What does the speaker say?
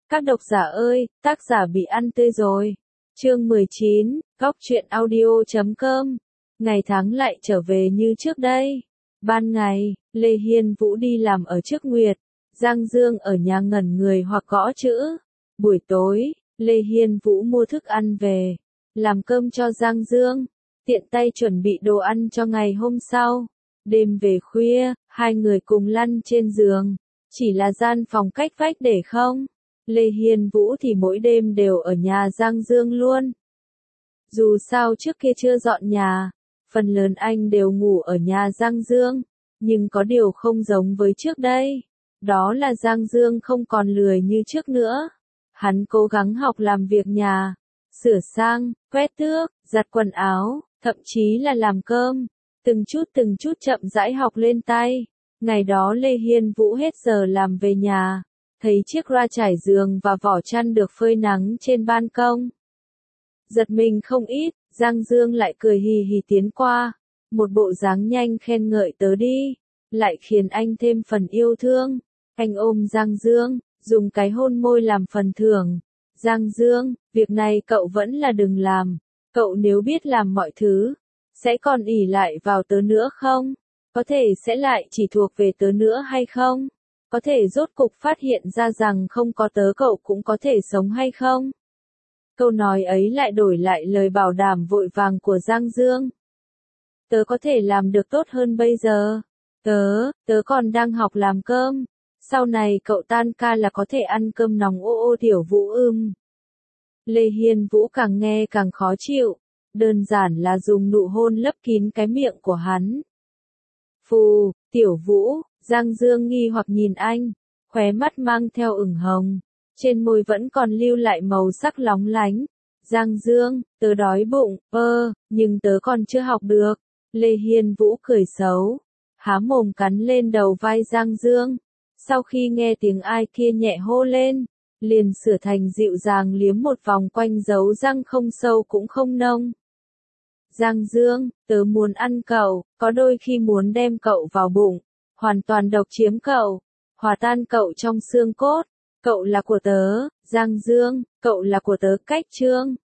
Các độc giả ơi, tác giả bị ăn tươi rồi. Chương 19, Góc truyện audio.com. Ngày tháng lại trở về như trước đây. Ban ngày, Lê Hiên Vũ đi làm ở trước Nguyệt, Giang Dương ở nhà ngẩn người hoặc gõ chữ. Buổi tối, Lê Hiên Vũ mua thức ăn về, làm cơm cho Giang Dương, tiện tay chuẩn bị đồ ăn cho ngày hôm sau. Đêm về khuya, hai người cùng lăn trên giường, chỉ là gian phòng cách vách để không. Lê Hiên Vũ thì mỗi đêm đều ở nhà Giang Dương luôn. Dù sao trước kia chưa dọn nhà, phần lớn anh đều ngủ ở nhà Giang Dương, nhưng có điều không giống với trước đây. Đó là Giang Dương không còn lười như trước nữa. Hắn cố gắng học làm việc nhà, sửa sang, quét tước, giặt quần áo, thậm chí là làm cơm. Từng chút chậm rãi học lên tay. Ngày đó Lê Hiên Vũ hết giờ làm về nhà, thấy chiếc loa trải giường và vỏ chăn được phơi nắng trên ban công. Giật mình không ít, Giang Dương lại cười hì hì tiến qua, một bộ dáng nhanh khen ngợi tớ đi, lại khiến anh thêm phần yêu thương. Anh ôm Giang Dương, dùng cái hôn môi làm phần thưởng. Giang Dương, việc này cậu vẫn là đừng làm, cậu nếu biết làm mọi thứ, sẽ còn ỷ lại vào tớ nữa không? Có thể sẽ lại chỉ thuộc về tớ nữa hay không? Có thể rốt cục phát hiện ra rằng không có tớ cậu cũng có thể sống hay không? Câu nói ấy lại đổi lại lời bảo đảm vội vàng của Giang Dương. Tớ có thể làm được tốt hơn bây giờ. Tớ còn đang học làm cơm. Sau này cậu tan ca là có thể ăn cơm nóng ô ô Tiểu Vũ ưm. Lê Hiên Vũ càng nghe càng khó chịu. Đơn giản là dùng nụ hôn lấp kín cái miệng của hắn. Phù, Tiểu Vũ, Giang Dương nghi hoặc nhìn anh, khóe mắt mang theo ửng hồng, trên môi vẫn còn lưu lại màu sắc lóng lánh. Giang Dương, tớ đói bụng, nhưng tớ còn chưa học được. Lê Hiên Vũ cười xấu, há mồm cắn lên đầu vai Giang Dương. Sau khi nghe tiếng ai kia nhẹ hô lên, liền sửa thành dịu dàng liếm một vòng quanh dấu răng không sâu cũng không nông. Giang Dương, tớ muốn ăn cậu, có đôi khi muốn đem cậu vào bụng, hoàn toàn độc chiếm cậu, hòa tan cậu trong xương cốt. Cậu là của tớ, Giang Dương, cậu là của tớ. Cách chương